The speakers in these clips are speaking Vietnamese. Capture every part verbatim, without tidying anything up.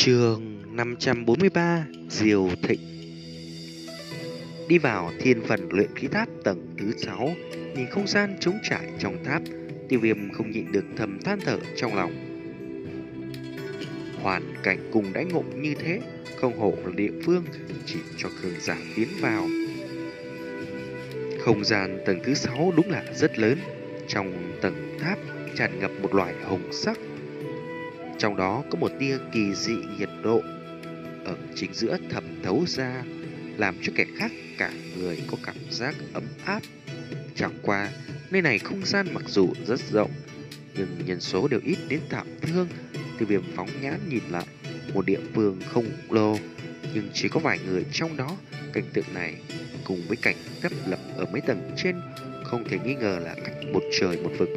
Chương năm trăm bốn mươi ba Diều Thịnh. Đi vào thiên phần luyện khí tháp tầng thứ sáu, nhìn không gian trống trải trong tháp, Tiêu Viêm không nhịn được thầm than thở trong lòng. Hoàn cảnh cùng đãi ngộ như thế, không hổ là địa phương chỉ cho cường giả tiến vào. Không gian tầng thứ sáu đúng là rất lớn, trong tầng tháp tràn ngập một loại hồng sắc. Trong đó có một tia kỳ dị nhiệt độ ở chính giữa thẩm thấu ra, làm cho kẻ khác cả người có cảm giác ấm áp. Chẳng qua, nơi này không gian mặc dù rất rộng, nhưng nhân số đều ít đến thảm thương. Tiêu Viêm phóng nhãn nhìn lại, một địa phương không lồ, nhưng chỉ có vài người trong đó. Cảnh tượng này cùng với cảnh tấp lập ở mấy tầng trên không thể nghi ngờ là cách một trời một vực.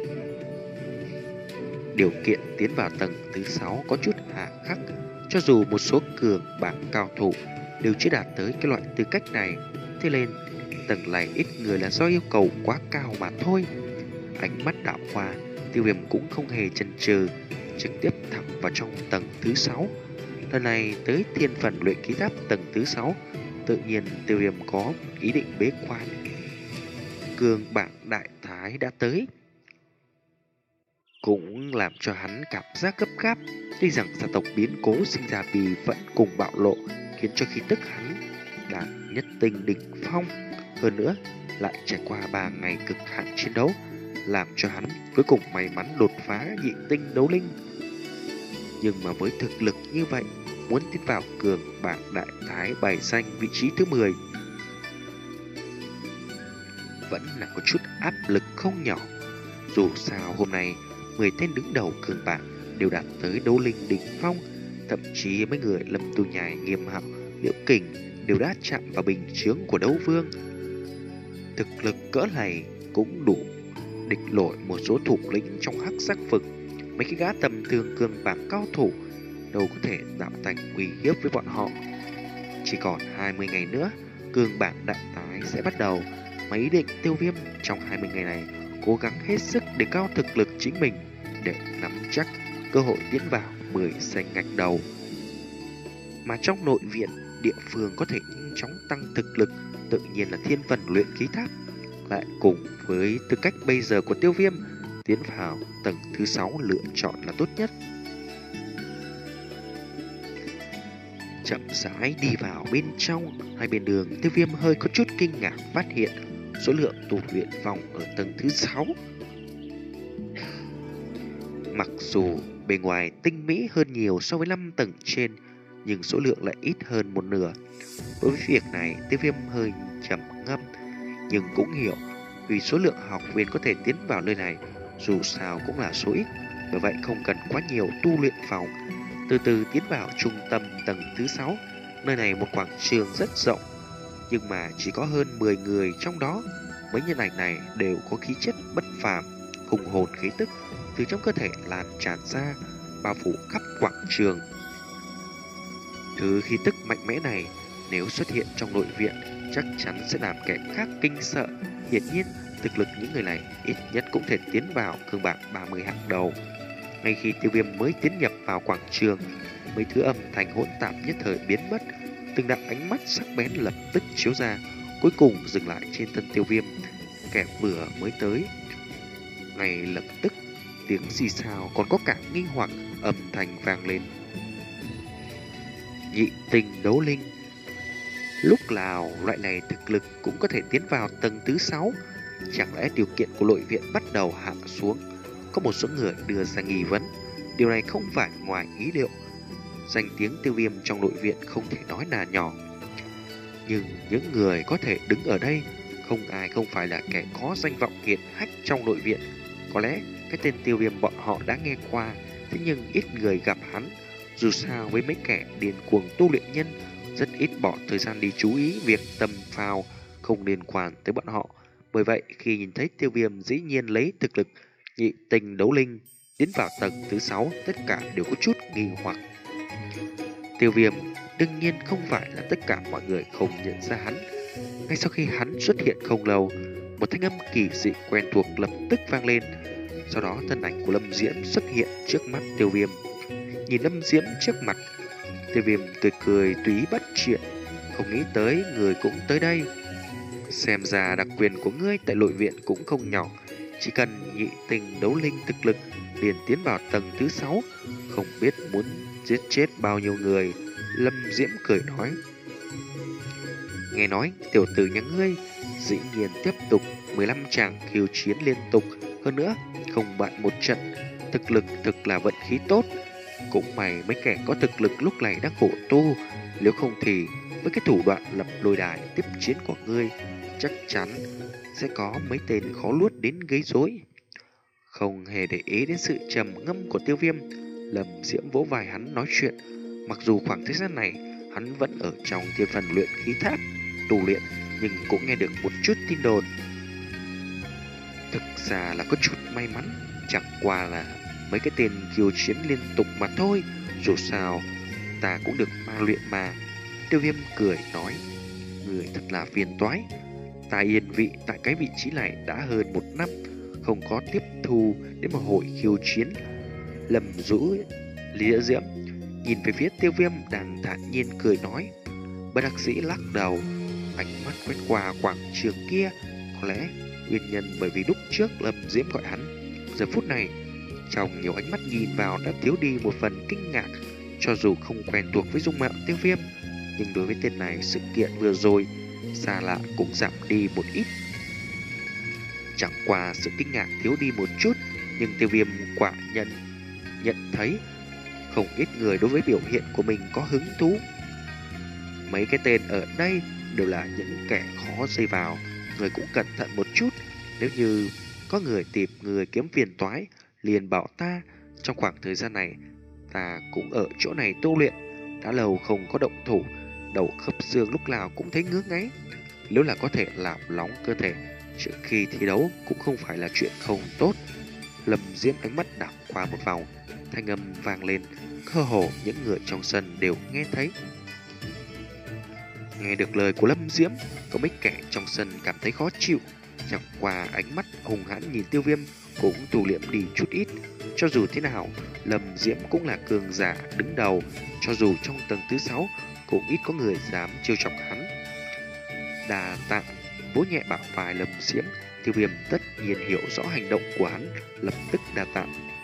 Điều kiện tiến vào tầng thứ sáu có chút hà khắc, cho dù một số cường bảng cao thủ đều chưa đạt tới cái loại tư cách này. Thế nên tầng này ít người là do yêu cầu quá cao mà thôi. Ánh mắt đảo qua, Tiêu Viêm cũng không hề chần chừ, trực tiếp thẳng vào trong tầng thứ sáu. Lần này tới thiên phần luyện khí tháp tầng thứ sáu, tự nhiên Tiêu Viêm có ý định bế quan. Cường bảng đại thái đã tới, cũng làm cho hắn cảm giác gấp gáp. Tuy rằng gia tộc biến cố sinh ra vì vẫn cùng bạo lộ, khiến cho khí tức hắn đạt nhất tinh đỉnh phong, hơn nữa lại trải qua ba ngày cực hạn chiến đấu, làm cho hắn cuối cùng may mắn đột phá nhị tinh đấu linh. Nhưng mà với thực lực như vậy, muốn tiến vào cường bảng đại thái bài danh vị trí thứ mười vẫn là có chút áp lực không nhỏ. Dù sao hôm nay mười tên đứng đầu cường bảng đều đạt tới đấu linh đỉnh phong, thậm chí mấy người Lâm Tu Nhai, Nghiêm Hạo, Liễu Kình đều đã chạm vào bình chướng của đấu vương. Thực lực cỡ này cũng đủ địch nổi một số thủ lĩnh trong hắc sắc vực. Mấy cái gã tầm thường cường bảng cao thủ đâu có thể tạo thành uy hiếp với bọn họ. Chỉ còn hai mươi ngày nữa, cường bảng đại tái sẽ bắt đầu. Mấy ý định Tiêu Viêm trong hai mươi ngày này cố gắng hết sức để cao thực lực chính mình, để nắm chắc cơ hội tiến vào mười danh ngạch đầu. Mà trong nội viện, địa phương có thể nhanh chóng tăng thực lực tự nhiên là thiên phần luyện khí tháp. Lại cùng với tư cách bây giờ của Tiêu Viêm, tiến vào tầng thứ sáu lựa chọn là tốt nhất. Chậm rãi đi vào bên trong, hai bên đường Tiêu Viêm hơi có chút kinh ngạc phát hiện số lượng tu luyện vòng ở tầng thứ sáu. Mặc dù bề ngoài tinh mỹ hơn nhiều so với năm tầng trên, nhưng số lượng lại ít hơn một nửa. Đối với việc này, Tiêu Viêm hơi trầm ngâm, nhưng cũng hiểu vì số lượng học viên có thể tiến vào nơi này dù sao cũng là số ít, bởi vậy không cần quá nhiều tu luyện phòng. Từ từ tiến vào trung tâm tầng thứ sáu. Nơi này một quảng trường rất rộng, nhưng mà chỉ có hơn mười người trong đó. Mấy nhân ảnh này đều có khí chất bất phàm, hùng hồn khí tức từ trong cơ thể lan tràn ra, bao phủ khắp quảng trường. Thứ khí tức mạnh mẽ này nếu xuất hiện trong nội viện chắc chắn sẽ làm kẻ khác kinh sợ. Hiển nhiên thực lực những người này ít nhất cũng thể tiến vào cường bảng ba mươi hạng đầu. Ngay khi Tiêu Viêm mới tiến nhập vào quảng trường, mấy thứ âm thanh hỗn tạp nhất thời biến mất. Từng đạo ánh mắt sắc bén lập tức chiếu ra, cuối cùng dừng lại trên thân Tiêu Viêm, kẻ vừa mới tới. Ngay lập tức tiếng xì xào còn có cả nghi hoặc âm thanh vang lên. Nhị tinh đấu linh. Lúc nào loại này thực lực cũng có thể tiến vào tầng thứ sáu? Chẳng lẽ điều kiện của nội viện bắt đầu hạ xuống? Có một số người đưa ra nghi vấn. Điều này không phải ngoài ý liệu. Danh tiếng Tiêu Viêm trong nội viện không thể nói là nhỏ, nhưng những người có thể đứng ở đây không ai không phải là kẻ có danh vọng hiển hách trong nội viện. Có lẽ cái tên Tiêu Viêm bọn họ đã nghe qua, thế nhưng ít người gặp hắn. Dù sao với mấy kẻ điên cuồng tu luyện nhân, rất ít bỏ thời gian đi chú ý việc tầm phào không liên quan tới bọn họ. Bởi vậy khi nhìn thấy Tiêu Viêm dĩ nhiên lấy thực lực nhị tinh đấu linh tiến vào tầng thứ sáu, tất cả đều có chút nghi hoặc. Tiêu Viêm đương nhiên không phải là tất cả mọi người không nhận ra hắn. Ngay sau khi hắn xuất hiện không lâu, một thanh âm kỳ dị quen thuộc lập tức vang lên. Sau đó thân ảnh của Lâm Diễm xuất hiện trước mắt Tiêu Viêm. Nhìn Lâm Diễm trước mặt, Tiêu Viêm tươi cười tùy ý bắt chuyện. Không nghĩ tới người cũng tới đây. Xem ra đặc quyền của ngươi tại nội viện cũng không nhỏ. Chỉ cần nhị tình đấu linh thực lực liền tiến vào tầng thứ sáu. Không biết muốn giết chết bao nhiêu người. Lâm Diễm cười nói. Nghe nói tiểu tử nhà ngươi dĩ nhiên tiếp tục mười lăm tràng khiêu chiến liên tục. Hơn nữa không bại một trận. Thực lực thực là vận khí tốt. Cũng may mấy kẻ có thực lực lúc này đang khổ tu. Nếu không thì với cái thủ đoạn lập lôi đài tiếp chiến của ngươi, chắc chắn sẽ có mấy tên khó luốt đến gây rối. Không hề để ý đến sự trầm ngâm của Tiêu Viêm, Lâm Diễm vỗ vai hắn nói chuyện. Mặc dù khoảng thời gian này hắn vẫn ở trong thiên phần luyện khí tháp tu luyện, nhưng cũng nghe được một chút tin đồn. Thực ra là có chút may mắn, chẳng qua là mấy cái tên khiêu chiến liên tục mà thôi. Dù sao ta cũng được ma luyện mà. Tiêu Viêm cười nói. Người thật là phiền toái. Ta yên vị tại cái vị trí này đã hơn một năm, không có tiếp thu đến một hội khiêu chiến. Lâm rũ lĩa diễm nhìn về phía Tiêu Viêm đang thản nhiên cười nói. Bất đắc dĩ lắc đầu, ánh mắt quét qua quảng trường kia. Có lẽ nguyên nhân bởi vì lúc trước Lâm Diễm gọi hắn, giờ phút này trong nhiều ánh mắt nhìn vào đã thiếu đi một phần kinh ngạc. Cho dù không quen thuộc với dung mạo Tiêu Viêm, nhưng đối với tên này sự kiện vừa rồi xa lạ cũng giảm đi một ít. Chẳng qua sự kinh ngạc thiếu đi một chút, nhưng Tiêu Viêm quả nhận nhận thấy không ít người đối với biểu hiện của mình có hứng thú. Mấy cái tên ở đây đều là những kẻ khó dây vào, người cũng cẩn thận một chút. Nếu như có người tìm người kiếm phiền toái, liền bảo ta. Trong khoảng thời gian này ta cũng ở chỗ này tu luyện, đã lâu không có động thủ, đầu khớp xương lúc nào cũng thấy ngứa ngáy. Nếu là có thể làm nóng cơ thể trước khi thi đấu cũng không phải là chuyện không tốt. Lâm Diễm ánh mắt đảo qua một vòng, thanh âm vang lên, cơ hồ những người trong sân đều nghe thấy. Nghe được lời của Lâm Diễm, có mấy kẻ trong sân cảm thấy khó chịu. Chẳng qua ánh mắt hùng hãn nhìn Tiêu Viêm cũng tù liệm đi chút ít. Cho dù thế nào, Lâm Diễm cũng là cường giả đứng đầu. Cho dù trong tầng thứ sáu cũng ít có người dám trêu chọc hắn. Đà tạ vỗ nhẹ bả vai Lâm Diễm, Tiêu Viêm tất nhiên hiểu rõ hành động của hắn, lập tức đà tạ.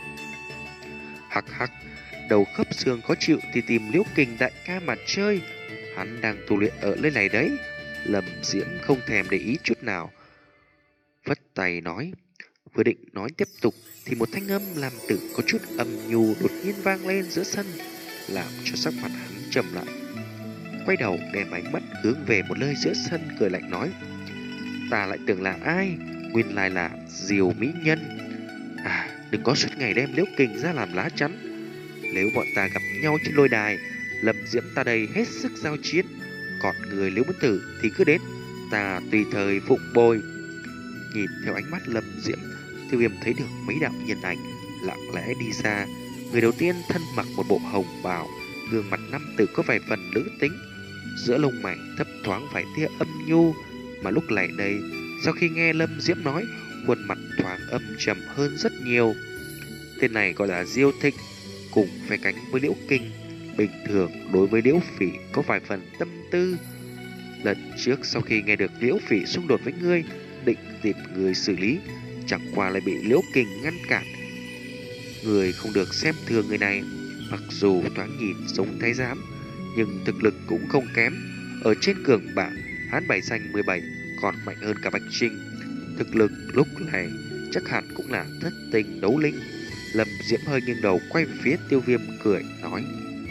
Hắc hắc, đầu khớp xương khó chịu thì tìm Liễu Kình đại ca mà chơi. Hắn đang tu luyện ở nơi này đấy. Lâm Diễm không thèm để ý chút nào, vất tay nói. Vừa định nói tiếp tục thì một thanh âm làm tử có chút âm nhu đột nhiên vang lên giữa sân, làm cho sắc mặt hắn trầm lại. Quay đầu đem ánh mắt hướng về một nơi giữa sân, cười lạnh nói. Ta lại tưởng là ai, nguyên lai là Diều Mỹ Nhân. À, đừng có suốt ngày đem Liễu Kình ra làm lá chắn. Nếu bọn ta gặp nhau trên lôi đài, Lâm Diễm ta đây hết sức giao chiến. Còn người nếu muốn tử thì cứ đến, ta tùy thời phụng bồi. Nhìn theo ánh mắt Lâm Diễm, Tiêu Viêm thấy được mấy đạo nhân ảnh lặng lẽ đi xa. Người đầu tiên thân mặc một bộ hồng bào, gương mặt nam tử có vài phần nữ tính, giữa lông mày thấp thoáng vài tia âm nhu. Mà lúc này đây, sau khi nghe Lâm Diễm nói, khuôn mặt thoáng âm trầm hơn rất nhiều. Tên này gọi là Diêu Thịnh, cùng phe cánh với Liễu Kinh. Bình thường đối với Liễu Phỉ có vài phần tâm tư. Lần trước sau khi nghe được Liễu Phỉ xung đột với ngươi, định tìm người xử lý, chẳng qua lại bị Liễu Kình ngăn cản. Người không được xem thường người này. Mặc dù thoáng nhìn giống thái giám, nhưng thực lực cũng không kém. Ở trên cường bảng, hắn bảy danh mười bảy, còn mạnh hơn cả Bạch Trinh. Thực lực lúc này chắc hẳn cũng là thất tình đấu linh. Lâm Diễm hơi nghiêng đầu quay về phía Tiêu Viêm cười nói.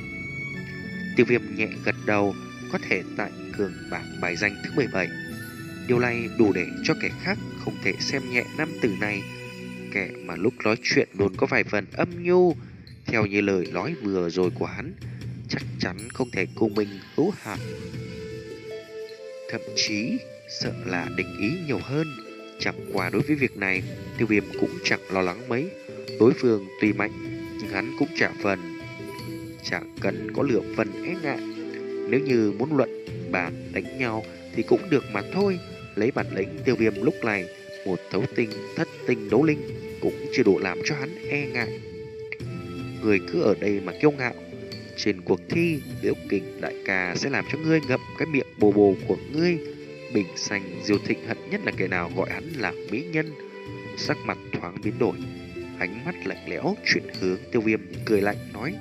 Tiêu Viêm nhẹ gật đầu, có thể tại cường bảng bài danh thứ mười bảy. Điều này đủ để cho kẻ khác không thể xem nhẹ nam tử này. Kẻ mà lúc nói chuyện luôn có vài phần âm nhu, theo như lời nói vừa rồi của hắn, chắc chắn không thể cùng mình hữu hạn. Thậm chí sợ là định ý nhiều hơn. Chẳng qua đối với việc này, Tiêu Viêm cũng chẳng lo lắng mấy. Đối phương tuy mạnh, nhưng hắn cũng trả phần, chẳng cần có lượng phần e ngại. Nếu như muốn luận bàn đánh nhau thì cũng được mà thôi. Lấy bản lĩnh Tiêu Viêm lúc này, một thấu tinh thất tinh đấu linh cũng chưa đủ làm cho hắn e ngại. Người cứ ở đây mà kiêu ngạo, Trên cuộc thi, Liễu Kình đại ca sẽ làm cho ngươi ngậm cái miệng bồ bồ của ngươi. Bình xanh Diêu Thịnh hận nhất là kẻ nào gọi hắn là mỹ nhân. Sắc mặt thoáng biến đổi, ánh mắt lạnh lẽo chuyển hướng Tiêu Viêm, cười lạnh nói: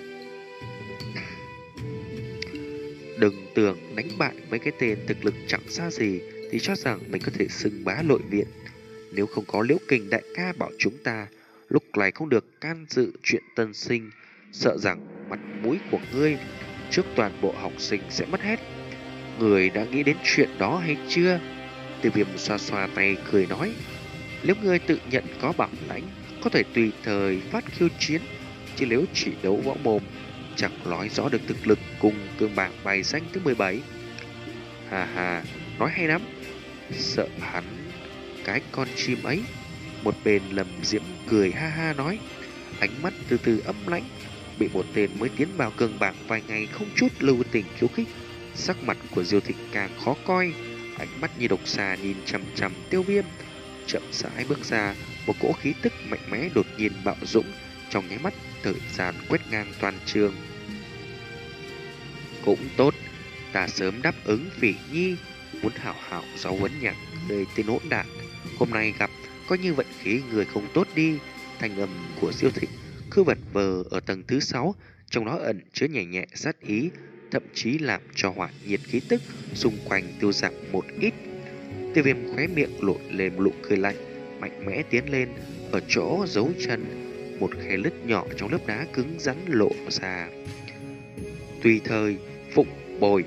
đừng tưởng đánh bại mấy cái tên thực lực chẳng xa gì thì cho rằng mình có thể xưng bá nội viện. Nếu không có Liễu Kình đại ca bảo chúng ta lúc này không được can dự chuyện tân sinh, sợ rằng mặt mũi của ngươi trước toàn bộ học sinh sẽ mất hết. Người đã nghĩ đến chuyện đó hay chưa? Tiêu Viêm xoa xoa tay cười nói: nếu ngươi tự nhận có bản lãnh, có thể tùy thời phát khiêu chiến, chứ nếu chỉ đấu võ mồm, chẳng nói rõ được thực lực cùng cương bảng bài danh thứ mười bảy. Hà hà, nói hay lắm. Sợ hắn cái con chim ấy. Một bên Lâm Diễm cười ha ha nói, ánh mắt từ từ âm lãnh. Bị một tên mới tiến vào cường bảng vài ngày không chút lưu tình khiêu khích, sắc mặt của Diêu Thịnh càng khó coi. Ánh mắt như độc xà nhìn chằm chằm Tiêu Viêm, chậm rãi bước ra. Một cỗ khí tức mạnh mẽ đột nhiên bạo dũng, trong nháy mắt thời gian quét ngang toàn trường. Cũng tốt, ta sớm đáp ứng Phỉ Nhi, muốn hảo hảo giáo huấn nhạc người tên hỗn đản. Hôm nay gặp, coi như vận khí người không tốt đi. Thanh âm của Diêu Thịnh cứ vật vờ ở tầng thứ sáu, trong đó ẩn chứa nhẹ nhẹ sát ý, thậm chí làm cho hỏa nhiệt khí tức xung quanh tiêu giảm một ít. Tiêu Viêm khóe miệng lộ lên một nụ cười lạnh, mạnh mẽ tiến lên. Ở chỗ giấu chân, một khe lứt nhỏ trong lớp đá cứng rắn lộ ra. Tùy thời phụng bồi.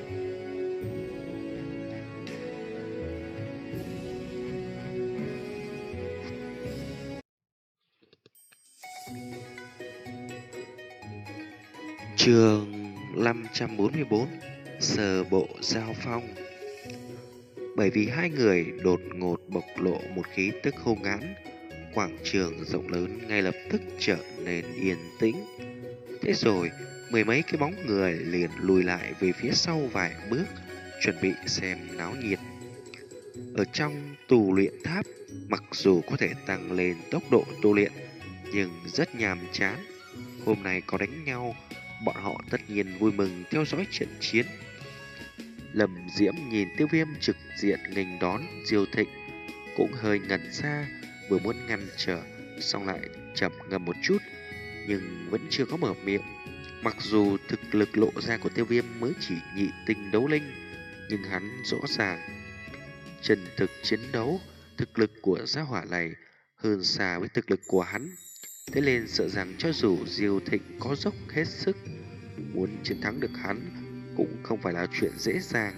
Chương năm trăm bốn mươi bốn. Sơ bộ giao phong. Bởi vì hai người đột ngột bộc lộ một khí tức hung hãn, quảng trường rộng lớn ngay lập tức trở nên yên tĩnh. Thế rồi, mười mấy cái bóng người liền lùi lại về phía sau vài bước, chuẩn bị xem náo nhiệt. Ở trong tù luyện tháp, mặc dù có thể tăng lên tốc độ tu luyện, nhưng rất nhàm chán. Hôm nay có đánh nhau, bọn họ tất nhiên vui mừng theo dõi trận chiến. Lâm Diễm nhìn Tiêu Viêm trực diện nghênh đón Diêu Thịnh, cũng hơi ngẩn ra, vừa muốn ngăn trở, xong lại chậm ngâm một chút, nhưng vẫn chưa có mở miệng. Mặc dù thực lực lộ ra của Tiêu Viêm mới chỉ nhị tinh đấu linh, nhưng hắn rõ ràng chân thực chiến đấu, thực lực của gia hỏa này hơn xa với thực lực của hắn. Thế nên sợ rằng cho dù Diêu Thịnh có dốc hết sức, muốn chiến thắng được hắn cũng không phải là chuyện dễ dàng.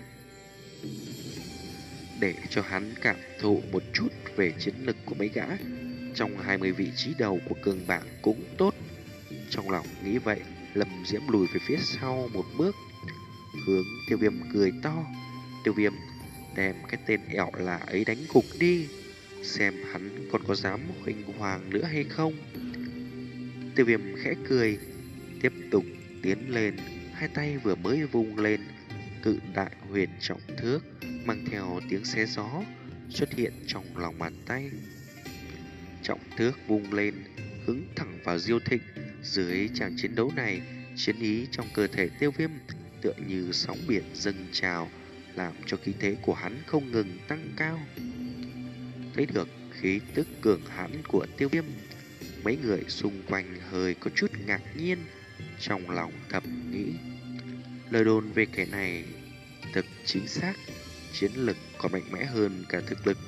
Để cho hắn cảm thụ một chút về chiến lực của mấy gã trong hai mươi vị trí đầu của cường bảng cũng tốt. Trong lòng nghĩ vậy, Lâm Diễm lùi về phía sau một bước, hướng Tiêu Viêm cười to. Tiêu Viêm, đem cái tên ẹo là ấy đánh gục đi, xem hắn còn có dám huỳnh hoàng nữa hay không. Tiêu Viêm khẽ cười, tiếp tục tiến lên. Hai tay vừa mới vung lên, cự đại huyền trọng thước mang theo tiếng xé gió xuất hiện trong lòng bàn tay. Trọng thước vung lên, hướng thẳng vào Diêu Thịnh. Dưới tràng chiến đấu này, chiến ý trong cơ thể Tiêu Viêm tựa như sóng biển dâng trào, làm cho khí thế của hắn không ngừng tăng cao. Thấy được khí tức cường hãn của Tiêu Viêm, mấy người xung quanh hơi có chút ngạc nhiên, trong lòng thầm nghĩ, lời đồn về kẻ này thực chính xác, chiến lực còn mạnh mẽ hơn cả thực lực.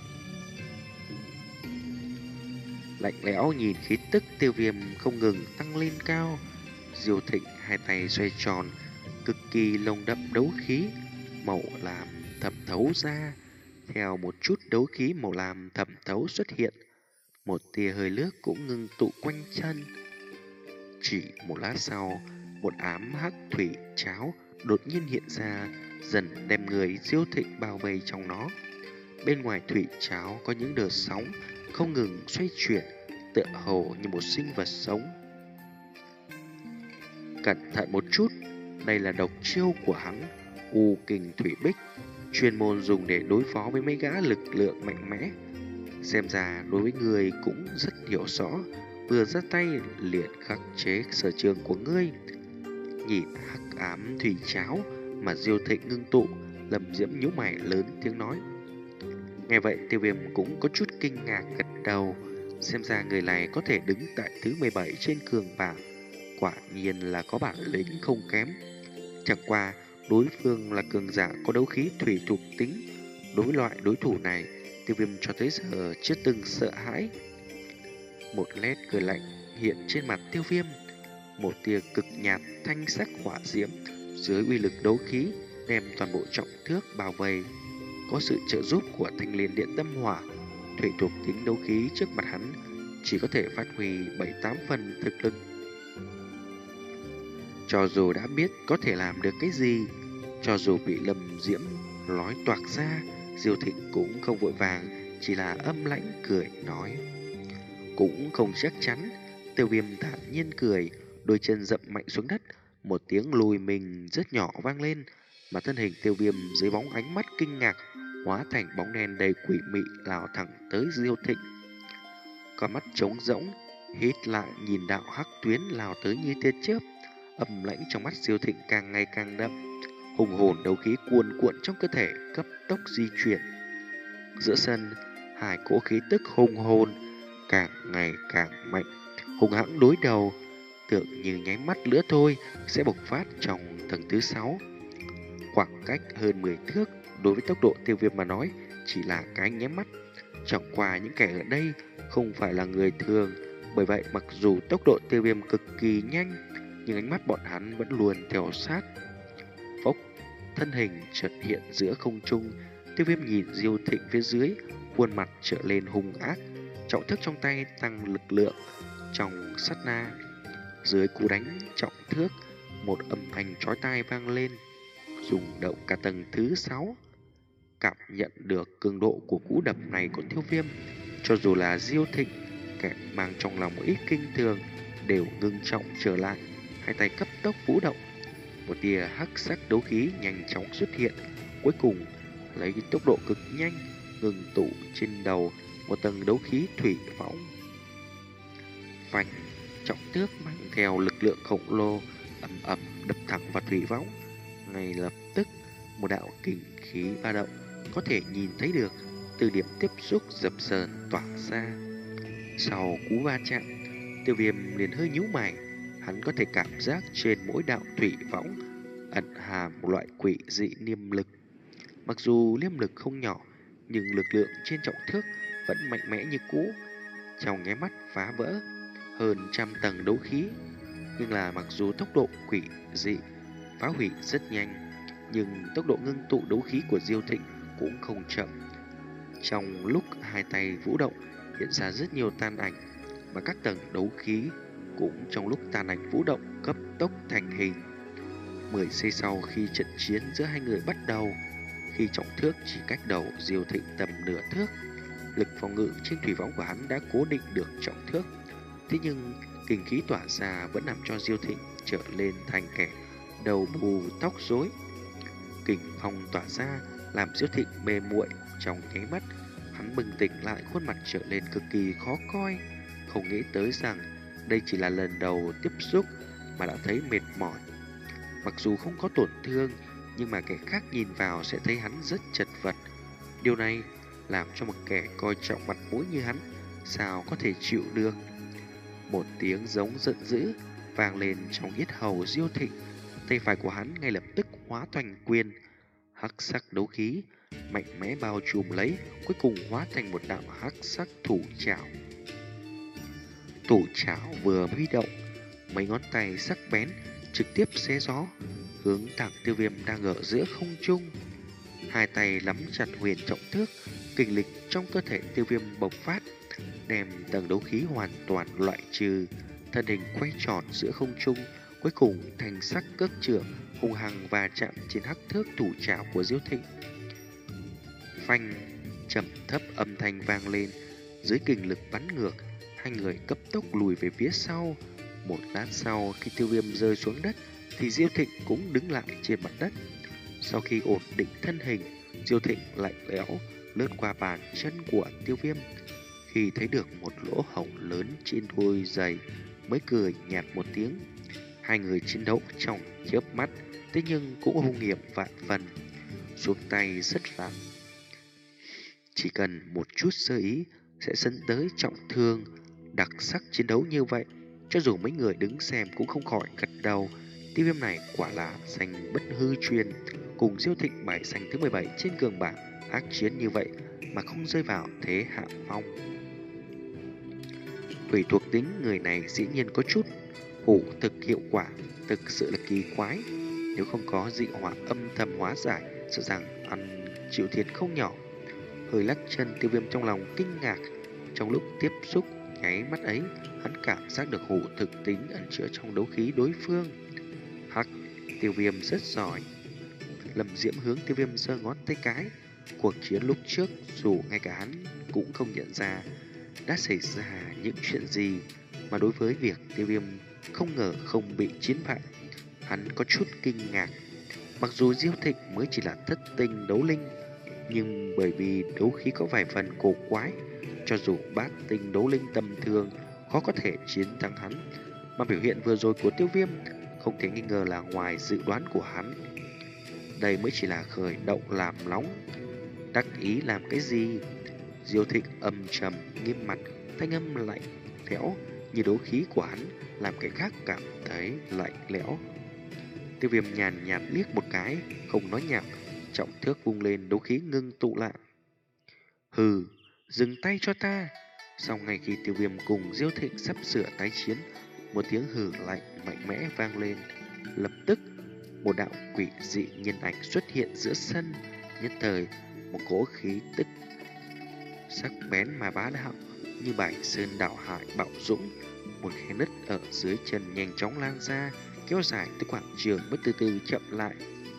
Lạnh lẽo nhìn khí tức Tiêu Viêm không ngừng tăng lên cao, Diêu Thịnh hai tay xoay tròn, cực kỳ lồng đậm đấu khí màu lam thẩm thấu ra. Theo một chút đấu khí màu lam thẩm thấu xuất hiện, một tia hơi nước cũng ngưng tụ quanh chân. Chỉ một lát sau, một ám hắc thủy cháo đột nhiên hiện ra, dần đem người Diêu Thịnh bao vây trong nó. Bên ngoài thủy cháo có những đợt sóng không ngừng xoay chuyển, tựa hồ như một sinh vật sống. Cẩn thận một chút, đây là độc chiêu của hắn, U Kình Thủy Bích, chuyên môn dùng để đối phó với mấy gã lực lượng mạnh mẽ. Xem ra đối với người cũng rất hiểu rõ, vừa ra tay liền khắc chế sở trường của ngươi. nhìn hắc ám thủy cháo mà Diêu Thịnh ngưng tụ. Lâm Diễm nhíu mày lớn tiếng nói. Nghe vậy Tiêu Viêm cũng có chút kinh ngạc gật đầu. Xem ra người này có thể đứng tại thứ mười bảy trên cường bảng, quả nhiên là có bản lĩnh không kém. Chẳng qua đối phương là cường giả có đấu khí thủy thuộc tính. Đối với loại đối thủ này, Tiêu Viêm cho tới giờ chưa từng sợ hãi. Một nét cười lạnh hiện trên mặt Tiêu Viêm, một tia cực nhạt thanh sắc hỏa diễm dưới uy lực đấu khí đem toàn bộ trọng thước bao vây. Có sự trợ giúp của thanh liên điện tâm hỏa, thủy thuộc tính đấu khí trước mặt hắn chỉ có thể phát huy bảy tám phần thực lực. Cho dù đã biết có thể làm được cái gì, cho dù bị Lâm Diễm nói toạc ra, Diêu Thịnh cũng không vội vàng, chỉ là âm lãnh cười nói. Cũng không chắc chắn. Tiêu Viêm thản nhiên cười, đôi chân dậm mạnh xuống đất, một tiếng lùi mình rất nhỏ vang lên, mà thân hình Tiêu Viêm dưới bóng ánh mắt kinh ngạc hóa thành bóng đen đầy quỷ mị lao thẳng tới Diêu Thịnh. Con mắt trống rỗng, hít lại nhìn đạo hắc tuyến lao tới như tia chớp, âm lãnh trong mắt Diêu Thịnh càng ngày càng đậm, hùng hồn đấu khí cuồn cuộn trong cơ thể cấp tốc di chuyển. Giữa sân, hai cỗ khí tức hùng hồn càng ngày càng mạnh, hùng hãng đối đầu, tưởng như nháy mắt nữa thôi sẽ bộc phát trong tầng thứ sáu. Khoảng cách hơn mười thước đối với tốc độ Tiêu Viêm mà nói chỉ là cái nháy mắt. Chẳng qua những kẻ ở đây không phải là người thường, bởi vậy mặc dù tốc độ Tiêu Viêm cực kỳ nhanh, nhưng ánh mắt bọn hắn vẫn luôn theo sát. Phốc, thân hình chợt hiện giữa không trung. Tiêu Viêm nhìn Diêu Thịnh phía dưới, khuôn mặt trở lên hung ác, trọng thức trong tay tăng lực lượng. Trong sát na, dưới cú đánh trọng thước, một âm thanh chói tai vang lên, rung động cả tầng thứ sáu. Cảm nhận được cường độ của cú đập này của Tiêu Viêm, cho dù là Diêu Thịnh, kẻ mang trong lòng một ít kinh thường, đều ngưng trọng trở lại, hai tay cấp tốc vũ động. Một tia hắc sắc đấu khí nhanh chóng xuất hiện, cuối cùng lấy tốc độ cực nhanh ngừng tụ trên đầu một tầng đấu khí thủy võng. Phanh, trọng thước mang theo lực lượng khổng lồ ầm ầm đập thẳng vào thủy võng. Ngay lập tức, một đạo kình khí ba động có thể nhìn thấy được từ điểm tiếp xúc dập dờn tỏa ra. Sau cú va chạm, Tiêu Viêm liền hơi nhíu mày. Hắn có thể cảm giác trên mỗi đạo thủy võng ẩn hàm một loại quỷ dị niêm lực. Mặc dù niêm lực không nhỏ, nhưng lực lượng trên trọng thước vẫn mạnh mẽ như cũ, trong nháy mắt phá vỡ hơn trăm tầng đấu khí. Nhưng là mặc dù tốc độ quỷ dị phá hủy rất nhanh, nhưng tốc độ ngưng tụ đấu khí của Diêu Thịnh cũng không chậm. Trong lúc hai tay vũ động, hiện ra rất nhiều tan ảnh, mà các tầng đấu khí cũng trong lúc tan ảnh vũ động cấp tốc thành hình. Mười giây sau khi trận chiến giữa hai người bắt đầu, khi trọng thước chỉ cách đầu Diêu Thịnh tầm nửa thước, lực phòng ngự trên thủy võng của hắn đã cố định được trọng thước. Thế nhưng kinh khí tỏa ra vẫn làm cho Diêu Thịnh trở lên thành kẻ đầu bù tóc rối. Kình phong tỏa ra làm Diêu Thịnh mê muội. Trong nháy mắt, hắn bừng tỉnh lại, khuôn mặt trở lên cực kỳ khó coi. Không nghĩ tới rằng đây chỉ là lần đầu tiếp xúc mà đã thấy mệt mỏi. Mặc dù không có tổn thương, nhưng mà kẻ khác nhìn vào sẽ thấy hắn rất chật vật. Điều này làm cho một kẻ coi trọng mặt mũi như hắn sao có thể chịu được. Một tiếng giống giận dữ vang lên trong yết hầu Diêu Thịnh. Tay phải của hắn ngay lập tức hóa thành quyền, hắc sắc đấu khí mạnh mẽ bao trùm lấy, cuối cùng hóa thành một đạo hắc sắc thủ trảo. Thủ trảo vừa huy động, mấy ngón tay sắc bén trực tiếp xé gió hướng thẳng Tiêu Viêm đang ở giữa không trung. Hai tay nắm chặt huyền trọng thước, kình lực trong cơ thể Tiêu Viêm bộc phát, đem tầng đấu khí hoàn toàn loại trừ. Thân hình quay tròn giữa không trung, cuối cùng thành sắc cước trưởng hung hăng và chạm trên hắc thước thủ trảo của Diêu Thịnh. Phanh, trầm thấp âm thanh vang lên, dưới kình lực bắn ngược, hai người cấp tốc lùi về phía sau. Một lát sau, khi Tiêu Viêm rơi xuống đất thì Diêu Thịnh cũng đứng lại trên mặt đất. Sau khi ổn định thân hình, Diêu Thịnh lạnh lẽo lướt qua bàn chân của Tiêu Viêm. Khi thấy được một lỗ hổng lớn trên đôi giày mới cười nhạt một tiếng. Hai người chiến đấu trong chớp mắt, thế nhưng cũng hung hiểm vạn phần. Xuống tay rất vạn, chỉ cần một chút sơ ý sẽ dẫn tới trọng thương. Đặc sắc chiến đấu như vậy, cho dù mấy người đứng xem cũng không khỏi gật đầu. Tiêu viêm này quả là danh bất hư truyền, cùng Diêu Thịnh bài danh thứ mười bảy trên cường bảng, ác chiến như vậy mà không rơi vào thế hạ phong. Tùy thuộc tính người này dĩ nhiên có chút hủ thực hiệu quả, thực sự là kỳ quái. Nếu không có dị hỏa âm thầm hóa giải, sợ rằng ăn chịu thiệt không nhỏ. Hơi lắc chân, Tiêu viêm trong lòng kinh ngạc. Trong lúc tiếp xúc nháy mắt ấy, hắn cảm giác được hủ thực tính ẩn chứa trong đấu khí đối phương. Hắc, Tiêu viêm rất giỏi. Lâm Diễm hướng Tiêu viêm giơ ngón tay cái. Cuộc chiến lúc trước dù ngay cả hắn cũng không nhận ra đã xảy ra những chuyện gì, mà đối với việc Tiêu viêm không ngờ không bị chiến bại, hắn có chút kinh ngạc. Mặc dù Diêu Thịnh mới chỉ là thất tinh đấu linh, nhưng bởi vì đấu khí có vài phần cổ quái, cho dù bát tinh đấu linh tầm thường khó có thể chiến thắng hắn. Mà biểu hiện vừa rồi của Tiêu viêm không thể nghi ngờ là ngoài dự đoán của hắn. Đây mới chỉ là khởi động làm nóng. Đắc ý làm cái gì? Diêu Thịnh âm trầm nghiêm mặt, thanh âm lạnh lẽo như đấu khí của hắn làm kẻ khác cảm thấy lạnh lẽo. Tiêu viêm nhàn nhạt liếc một cái, không nói nhảm, trọng thước vung lên, đấu khí ngưng tụ lại. Hừ, dừng tay cho ta. Sau ngay khi Tiêu viêm cùng Diêu Thịnh sắp sửa tái chiến, một tiếng hừ lạnh mạnh mẽ vang lên. Lập tức một đạo quỷ dị nhân ảnh xuất hiện giữa sân. Nhất thời một cỗ khí tức sắc bén mà bá đạo như bảy sơn đảo hải bạo dũng. Một khe nứt ở dưới chân nhanh chóng lan ra, kéo dài tới quảng trường mới từ từ chậm lại.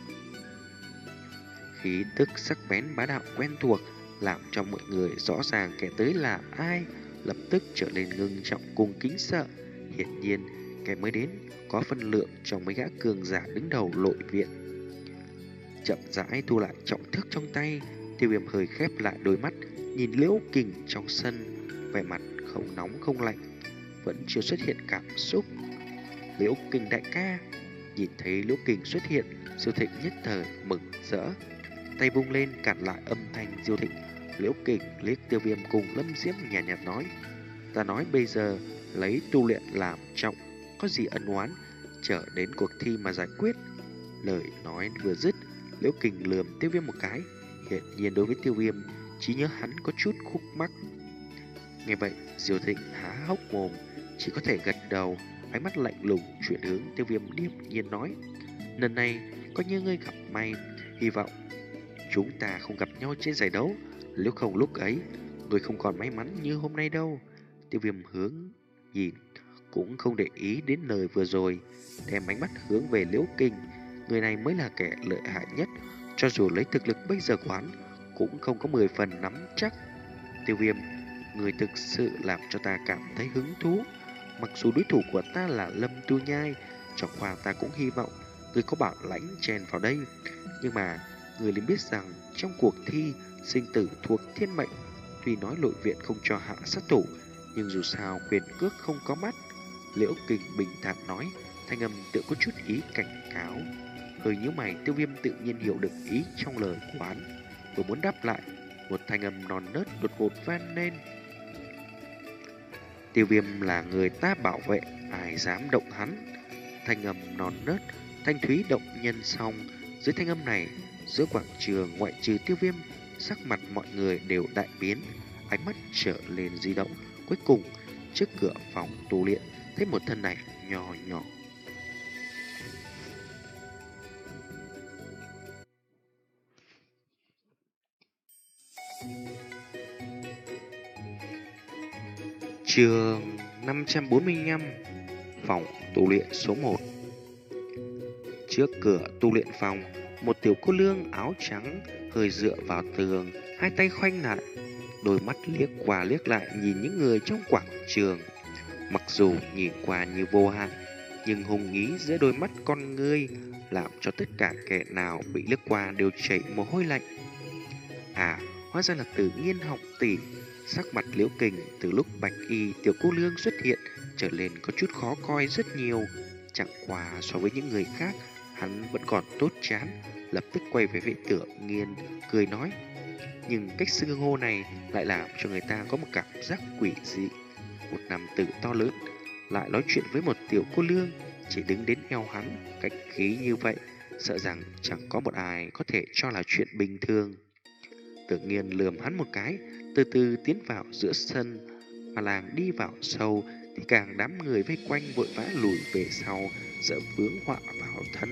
Khí tức sắc bén bá đạo quen thuộc làm cho mọi người rõ ràng kẻ tới là ai, lập tức trở nên ngưng trọng cùng kính sợ. Hiển nhiên kẻ mới đến có phân lượng trong mấy gã cường giả đứng đầu nội viện. Chậm rãi thu lại trọng thước trong tay, Tiêu viêm hơi khép lại đôi mắt, nhìn Liễu Kình trong sân, vẻ mặt không nóng không lạnh, vẫn chưa xuất hiện cảm xúc. Liễu Kình đại ca. Nhìn thấy Liễu Kình xuất hiện, Diêu Thịnh nhất thời mừng rỡ, tay vung lên cản lại âm thanh Diêu Thịnh. Liễu Kình liếc Tiêu viêm cùng Lâm Diễm nhàn nhạt, nhạt nói: ta nói bây giờ lấy tu luyện làm trọng, có gì ân oán chờ đến cuộc thi mà giải quyết. Lời nói vừa dứt, Liễu Kình lườm Tiêu viêm một cái. Hiện nhiên đối với Tiêu viêm, trí nhớ hắn có chút khúc mắc. Nghe vậy, Diêu Thịnh há hốc mồm, chỉ có thể gật đầu, ánh mắt lạnh lùng chuyển hướng Tiêu viêm điềm nhiên nói: lần này coi như ngươi gặp may, hy vọng chúng ta không gặp nhau trên giải đấu, nếu không lúc ấy ngươi không còn may mắn như hôm nay đâu. Tiêu viêm hướng nhìn, cũng không để ý đến lời vừa rồi, đem ánh mắt hướng về Liễu Kình. Người này mới là kẻ lợi hại nhất, cho dù lấy thực lực bây giờ của hắn cũng không có mười phần nắm chắc. Tiêu viêm, người thực sự làm cho ta cảm thấy hứng thú. Mặc dù đối thủ của ta là Lâm Tu Nhai, trong khoa ta cũng hy vọng người có bảo lãnh chen vào đây. Nhưng mà người nên biết rằng trong cuộc thi sinh tử thuộc thiên mệnh, tuy nói nội viện không cho hạ sát thủ, nhưng dù sao quyền cước không có mắt. Liễu Kình bình thản nói, thanh âm tựa có chút ý cảnh cáo. Hơi nhíu mày, Tiêu viêm tự nhiên hiểu được ý trong lời của hắn, vừa muốn đáp lại, một thanh âm non nớt đột ngột vang lên: Tiêu viêm là người ta bảo vệ, ai dám động hắn. Thanh âm non nớt, thanh thúy động nhân song. Dưới thanh âm này, giữa quảng trường ngoại trừ Tiêu viêm, sắc mặt mọi người đều đại biến, ánh mắt trở lên di động. Cuối cùng, trước cửa phòng tu luyện, thấy một thân ảnh nhỏ nhỏ. Chương năm trăm bốn mươi lăm, phòng tu luyện số một. Trước cửa tu luyện phòng, một tiểu cô nương áo trắng hơi dựa vào tường, hai tay khoanh lại, đôi mắt liếc qua liếc lại nhìn những người trong quảng trường. Mặc dù nhìn qua như vô hại, nhưng hùng ý giữa đôi mắt con ngươi làm cho tất cả kẻ nào bị liếc qua đều chảy mồ hôi lạnh. À, hóa ra là Tử Nghiên học tỷ. Sắc mặt Liễu Kình từ lúc bạch y tiểu cô nương xuất hiện trở lên có chút khó coi rất nhiều. Chẳng qua so với những người khác, hắn vẫn còn tốt chán, lập tức quay về vệ Tưởng Nghiên, cười nói. Nhưng cách xưng hô này lại làm cho người ta có một cảm giác quỷ dị. Một nam tử to lớn lại nói chuyện với một tiểu cô nương chỉ đứng đến eo hắn, cách khí như vậy, sợ rằng chẳng có một ai có thể cho là chuyện bình thường. Tưởng Nghiên lườm hắn một cái, từ từ tiến vào giữa sân, mà làng đi vào sâu thì càng đám người vây quanh vội vã lùi về sau, sợ vướng họa vào thân.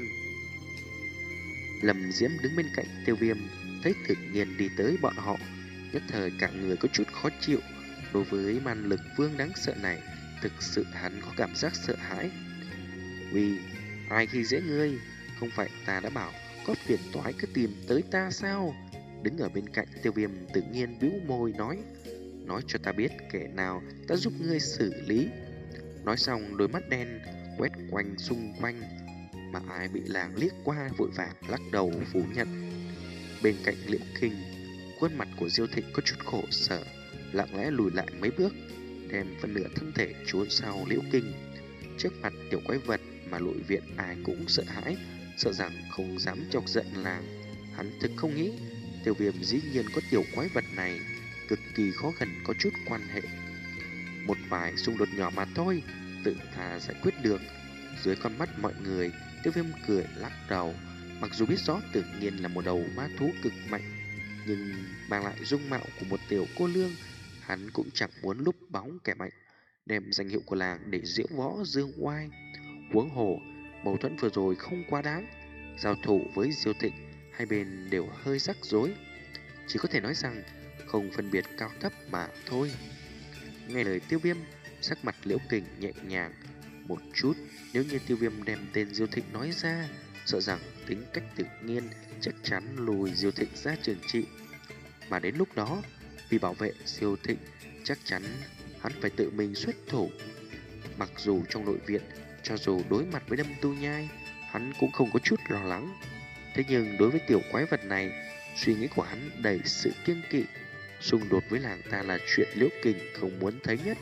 Lâm Diễm đứng bên cạnh Tiêu Viêm, thấy Tưởng Nghiên đi tới bọn họ, nhất thời cả người có chút khó chịu. Đối với man lực vương đáng sợ này, thực sự hắn có cảm giác sợ hãi. Vì ai khi dễ ngươi, không phải ta đã bảo có phiền toái cứ tìm tới ta sao? Đứng ở bên cạnh Tiêu Viêm tự nhiên bĩu môi nói, nói cho ta biết kẻ nào ta giúp ngươi xử lý. Nói xong đôi mắt đen quét quanh xung quanh, mà ai bị làng liếc qua vội vàng lắc đầu phủ nhận. Bên cạnh Liễu Kinh, khuôn mặt của Diêu Thịnh có chút khổ sở, lặng lẽ lùi lại mấy bước, đem phần nửa thân thể trốn sau Liễu Kinh. Trước mặt tiểu quái vật mà nội viện ai cũng sợ hãi, sợ rằng không dám chọc giận làng. Hắn thực không nghĩ Tiêu Viêm dĩ nhiên có tiểu quái vật này, cực kỳ khó khăn có chút quan hệ. Một vài xung đột nhỏ mà thôi, tự ta giải quyết được. Dưới con mắt mọi người, Tiêu Viêm cười lắc đầu. Mặc dù biết rõ Tự Nhiên là một đầu ma thú cực mạnh, nhưng mang lại dung mạo của một tiểu cô nương, hắn cũng chẳng muốn lúc bóng kẻ mạnh, đem danh hiệu của làng để diễu võ dương oai. Huống hồ, mâu thuẫn vừa rồi không quá đáng, giao thủ với Diêu Thịnh, hai bên đều hơi rắc rối. Chỉ có thể nói rằng không phân biệt cao thấp mà thôi. Nghe lời Tiêu Viêm, sắc mặt Liễu Kình nhẹ nhàng một chút. Nếu như Tiêu Viêm đem tên Diêu Thịnh nói ra, sợ rằng tính cách Tự Nhiên chắc chắn lùi Diêu Thịnh ra trừng trị. Mà đến lúc đó, vì bảo vệ Diêu Thịnh, chắc chắn hắn phải tự mình xuất thủ. Mặc dù trong nội viện, cho dù đối mặt với Lâm Tu Nhai, hắn cũng không có chút lo lắng. Thế nhưng đối với tiểu quái vật này, suy nghĩ của hắn đầy sự kiêng kỵ. Xung đột với làng ta là chuyện Liễu Kình không muốn thấy nhất.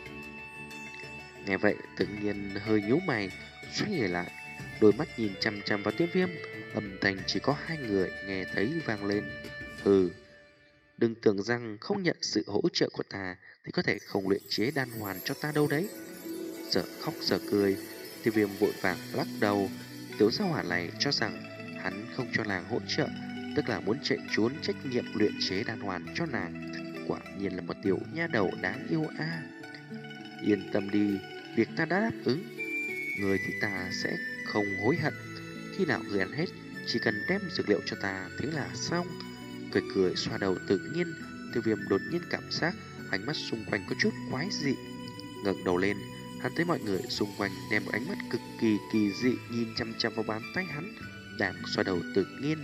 Nghe vậy, Tự Nhiên hơi nhíu mày, xoay người lại, đôi mắt nhìn chăm chăm vào Tiêu Viêm. Âm thanh chỉ có hai người nghe thấy vang lên. Hừ, đừng tưởng rằng không nhận sự hỗ trợ của ta thì có thể không luyện chế đan hoàn cho ta đâu đấy. Giờ khóc giờ cười, Tiêu Viêm vội vàng lắc đầu. Tiểu gia hỏa này cho rằng hắn không cho làng hỗ trợ, tức là muốn chạy trốn trách nhiệm luyện chế đan hoàn cho nàng. Quả nhiên là một tiểu nha đầu đáng yêu a. À. Yên tâm đi, việc ta đã đáp ứng, người thì ta sẽ không hối hận. Khi nào người ăn hết, chỉ cần đem dược liệu cho ta, thế là xong. Cười cười xoa đầu Tự Nhiên, Tiêu Viêm đột nhiên cảm giác ánh mắt xung quanh có chút quái dị. Ngẩng đầu lên, hắn thấy mọi người xung quanh đem một ánh mắt cực kỳ kỳ dị nhìn chăm chăm vào bàn tay hắn đang xoa đầu Tự Nhiên.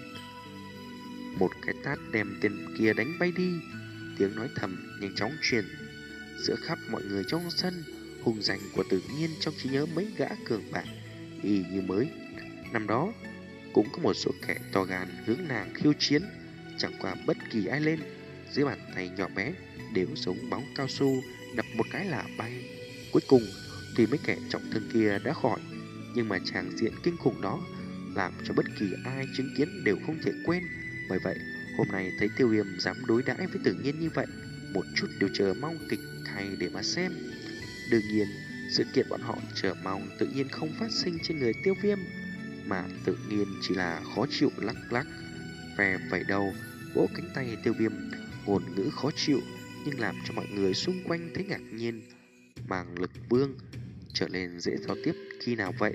Một cái tát đem tên kia đánh bay đi. Tiếng nói thầm nhanh chóng truyền giữa khắp mọi người trong sân. Hùng danh của Tự Nhiên trong trí nhớ mấy gã cường bạo y như mới. Năm đó cũng có một số kẻ to gan hướng nàng khiêu chiến, chẳng qua bất kỳ ai lên, dưới bàn tay nhỏ bé đều giống bóng cao su, đập một cái là bay. Cuối cùng thì mấy kẻ trọng thương kia đã khỏi, nhưng mà tràng diện kinh khủng đó làm cho bất kỳ ai chứng kiến đều không thể quên. Bởi vậy hôm nay thấy Tiêu Viêm dám đối đãi với Tự Nhiên như vậy, một chút đều chờ mong kịch hay để mà xem. Đương nhiên sự kiện bọn họ chờ mong tự nhiên không phát sinh trên người Tiêu Viêm, mà tự nhiên chỉ là khó chịu lắc lắc ve vẩy đầu vỗ cánh tay Tiêu Viêm, ngôn ngữ khó chịu nhưng làm cho mọi người xung quanh thấy ngạc nhiên. Màng lực vương trở nên dễ giao tiếp khi nào vậy?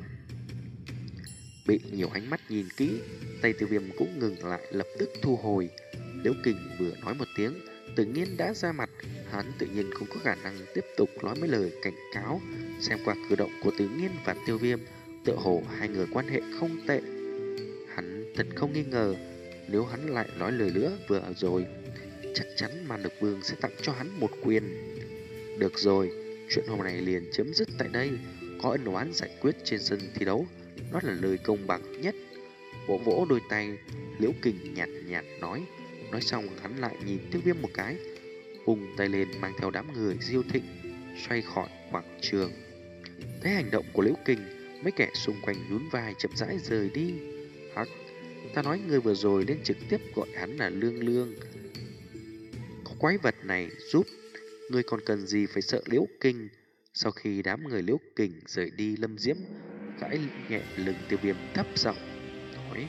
Bị nhiều ánh mắt nhìn kỹ, tay Tiêu Viêm cũng ngừng lại, lập tức thu hồi. Liễu Kình vừa nói một tiếng, Tự Nhiên đã ra mặt, hắn tự nhiên không có khả năng tiếp tục nói mấy lời cảnh cáo. Xem qua cử động của Tự Nhiên và Tiêu Viêm, tựa hồ hai người quan hệ không tệ. Hắn thật không nghi ngờ, nếu hắn lại nói lời nữa vừa rồi, chắc chắn Màn Lực Vương sẽ tặng cho hắn một quyền. Được rồi, chuyện hôm nay liền chấm dứt tại đây. Có ân oán giải quyết trên sân thi đấu, đó là lời công bằng nhất. Vỗ vỗ đôi tay, Liễu Kình nhạt nhạt nói. Nói xong hắn lại nhìn Tiêu Viêm một cái, vùng tay lên mang theo đám người Diêu Thịnh xoay khỏi quảng trường. Thấy hành động của Liễu Kình, Mấy kẻ xung quanh nhún vai chậm rãi rời đi. Hắc, ta nói ngươi vừa rồi nên trực tiếp gọi hắn là Lương Lương. Có quái vật này giúp, ngươi còn cần gì phải sợ Liễu Kình. Sau khi đám người Liễu Kình rời đi, Lâm Diễm gãi nhẹ lưng Tiêu Viêm thấp giọng nói.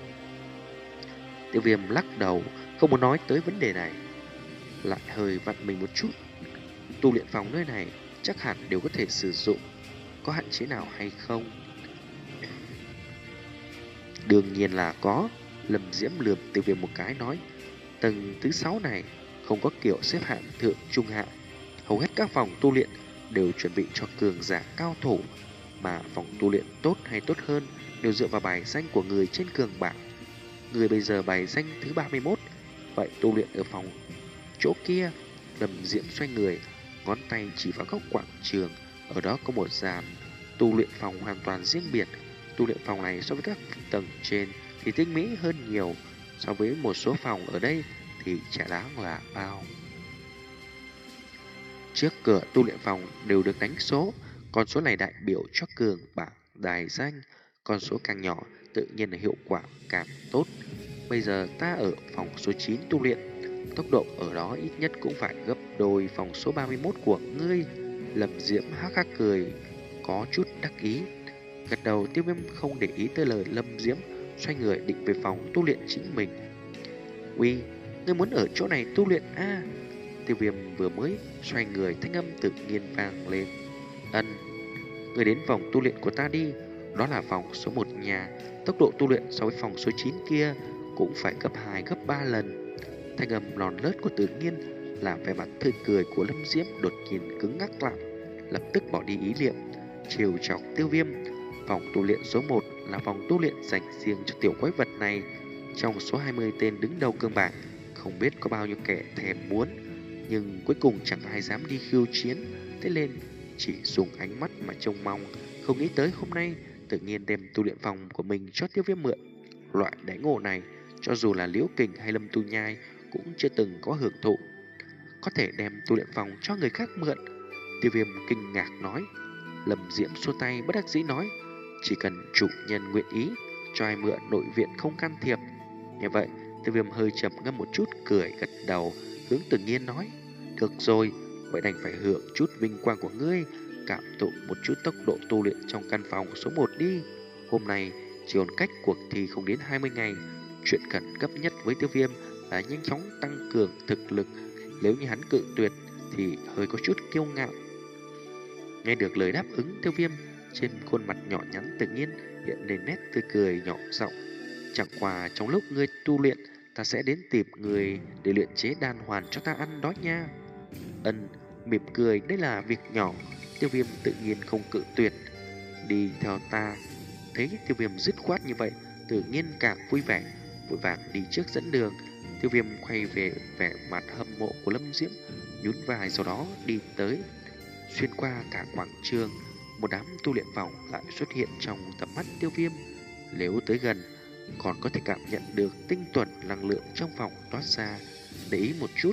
Tiêu Viêm lắc đầu, không muốn nói tới vấn đề này, lại hơi vặn mình một chút. Tu luyện phòng nơi này chắc hẳn đều có thể sử dụng, có hạn chế nào hay không? Đương nhiên là có. Lâm Diễm lườm Tiêu Viêm một cái nói, tầng thứ sáu này không có kiểu xếp hạng thượng trung hạ, hầu hết các phòng tu luyện đều chuẩn bị cho cường giả cao thủ, mà phòng tu luyện tốt hay tốt hơn đều dựa vào bài danh của người trên cường bảng. Người bây giờ bài danh thứ ba mươi mốt, vậy tu luyện ở phòng chỗ kia. Lâm Diễm xoay người, ngón tay chỉ vào góc quảng trường, ở đó có một dàn tu luyện phòng hoàn toàn riêng biệt. Tu luyện phòng này so với các tầng trên thì tinh mỹ hơn nhiều, so với một số phòng ở đây thì chả đáng là bao. Trước cửa tu luyện phòng đều được đánh số, con số này đại biểu cho cường bảng đài danh, con số càng nhỏ tự nhiên là hiệu quả càng tốt. Bây giờ ta ở phòng số chín tu luyện, tốc độ ở đó ít nhất cũng phải gấp đôi phòng số ba mươi mốt của ngươi. Lâm Diễm hắc hắc cười, có chút đắc ý. Gật đầu, Tiêu Viêm không để ý tới lời Lâm Diễm, xoay người định về phòng tu luyện chính mình. Uy, ngươi muốn ở chỗ này tu luyện a? À? Tiêu Viêm vừa mới xoay người, thanh âm tự nhiên vang lên. Ân, ngươi đến phòng tu luyện của ta đi, đó là phòng số một nhà, tốc độ tu luyện so với phòng số chín kia cũng phải gấp hai gấp ba lần. Thanh âm lòn lớt của Tự Nhiên làm vẻ mặt tươi cười của Lâm Diễm đột nhiên cứng ngắc lại, lập tức bỏ đi ý niệm trêu chọc Tiêu Viêm. Phòng tu luyện số một là phòng tu luyện dành riêng cho tiểu quái vật này. Trong số hai mươi tên đứng đầu cương bảng, không biết có bao nhiêu kẻ thèm muốn, nhưng cuối cùng chẳng ai dám đi khiêu chiến, thế nên chỉ dùng ánh mắt mà trông mong. Không nghĩ tới hôm nay Tự Nhiên đem tu luyện phòng của mình cho Tiêu Viêm mượn. Loại đãi ngộ này, cho dù là Liễu Kình hay Lâm Tu Nhai cũng chưa từng có hưởng thụ. Có thể đem tu luyện phòng cho người khác mượn? Tiêu Viêm kinh ngạc nói. Lâm Diễm xua tay bất đắc dĩ nói, chỉ cần chủ nhân nguyện ý, cho ai mượn nội viện không can thiệp. Nghe vậy, Tiêu Viêm hơi trầm ngâm một chút, cười gật đầu, hướng Tự Nhiên nói, được rồi, vậy đành phải hưởng chút vinh quang của ngươi, cảm thụ một chút tốc độ tu luyện trong căn phòng số một đi. Hôm nay chỉ còn cách cuộc thi không đến hai mươi ngày, chuyện khẩn cấp nhất với Tiêu Viêm là nhanh chóng tăng cường thực lực. Nếu như hắn cự tuyệt thì hơi có chút kiêu ngạo. Nghe được lời đáp ứng, Tiêu Viêm trên khuôn mặt nhỏ nhắn tự nhiên hiện lên nét tươi cười nhỏ giọng, chẳng qua trong lúc ngươi tu luyện, ta sẽ đến tìm người để luyện chế đan hoàn cho ta ăn đó nha. Ân, mỉm cười, đây là việc nhỏ. Tiêu Viêm tự nhiên không cự tuyệt. Đi theo ta. Thấy Tiêu Viêm dứt khoát như vậy, tự nhiên càng vui vẻ, vội vàng đi trước dẫn đường. Tiêu Viêm quay về vẻ mặt hâm mộ của Lâm Diễm, nhún vai, sau đó đi tới. Xuyên qua cả quảng trường, một đám tu luyện phòng lại xuất hiện trong tầm mắt Tiêu Viêm. Nếu tới gần, còn có thể cảm nhận được tinh tuần năng lượng trong phòng toát ra. Để ý một chút,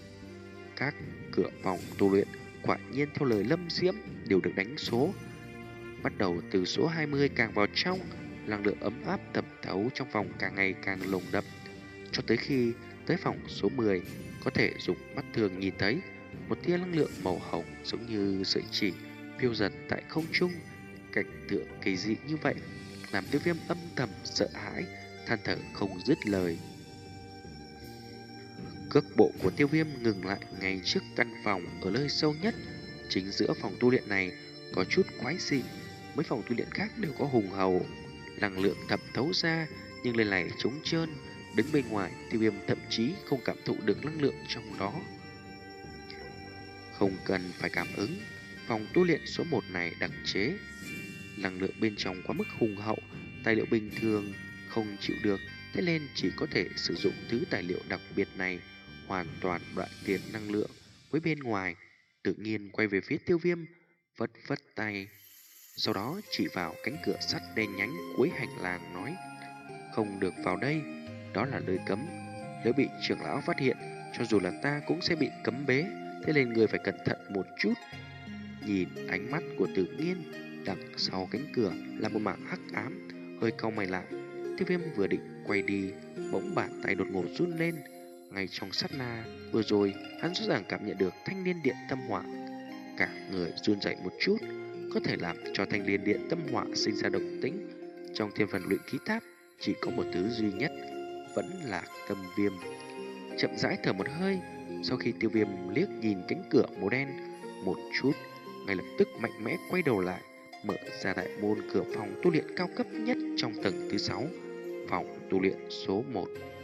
các cửa phòng tu luyện quả nhiên theo lời Lâm Diễm đều được đánh số. Bắt đầu từ số hai mươi càng vào trong, năng lượng ấm áp thẩm thấu trong phòng càng ngày càng nồng đậm, cho tới khi tới phòng số mười, có thể dùng mắt thường nhìn thấy một tia năng lượng màu hồng giống như sợi chỉ phiêu dật tại không trung. Cảnh tượng kỳ dị như vậy làm Tiêu Viêm âm thầm sợ hãi, than thở không dứt lời. Cước bộ của Tiêu Viêm ngừng lại ngay trước căn phòng ở nơi sâu nhất. Chính giữa phòng tu luyện này có chút quái dị, mấy phòng tu luyện khác đều có hùng hầu năng lượng thẩm thấu ra, nhưng lên này trống trơn. Đứng bên ngoài, Tiêu Viêm thậm chí không cảm thụ được năng lượng trong đó. Không cần phải cảm ứng, phòng tu luyện số một này đặc chế, năng lượng bên trong quá mức hùng hậu, tài liệu bình thường không chịu được, thế nên chỉ có thể sử dụng thứ tài liệu đặc biệt này, hoàn toàn đoạn tuyệt năng lượng với bên ngoài. Tự nhiên quay về phía Tiêu Viêm, vất vất tay, sau đó chỉ vào cánh cửa sắt đen nhánh cuối hành lang nói, không được vào đây, đó là nơi cấm. Nếu bị trưởng lão phát hiện, cho dù là ta cũng sẽ bị cấm bế, thế nên người phải cẩn thận một chút. Nhìn ánh mắt của Tự Nhiên, Đằng sau cánh cửa là một mảng hắc ám. Hơi cau mày lại, Tiêu Viêm vừa định quay đi, bỗng bàn tay đột ngột run lên. Ngay trong sát na vừa rồi, hắn rõ ràng cảm nhận được thanh liên điện tâm hỏa. Cả người run rẩy một chút, có thể làm cho thanh liên điện tâm hỏa sinh ra động tĩnh. Trong thiên phần luyện khí tháp chỉ có một thứ duy nhất, vẫn là tâm viêm. Chậm rãi thở một hơi, sau khi Tiêu Viêm liếc nhìn cánh cửa màu đen một chút, ngay lập tức mạnh mẽ quay đầu lại, mở ra đại môn cửa phòng tu luyện cao cấp nhất trong tầng thứ sáu, phòng tu luyện số một.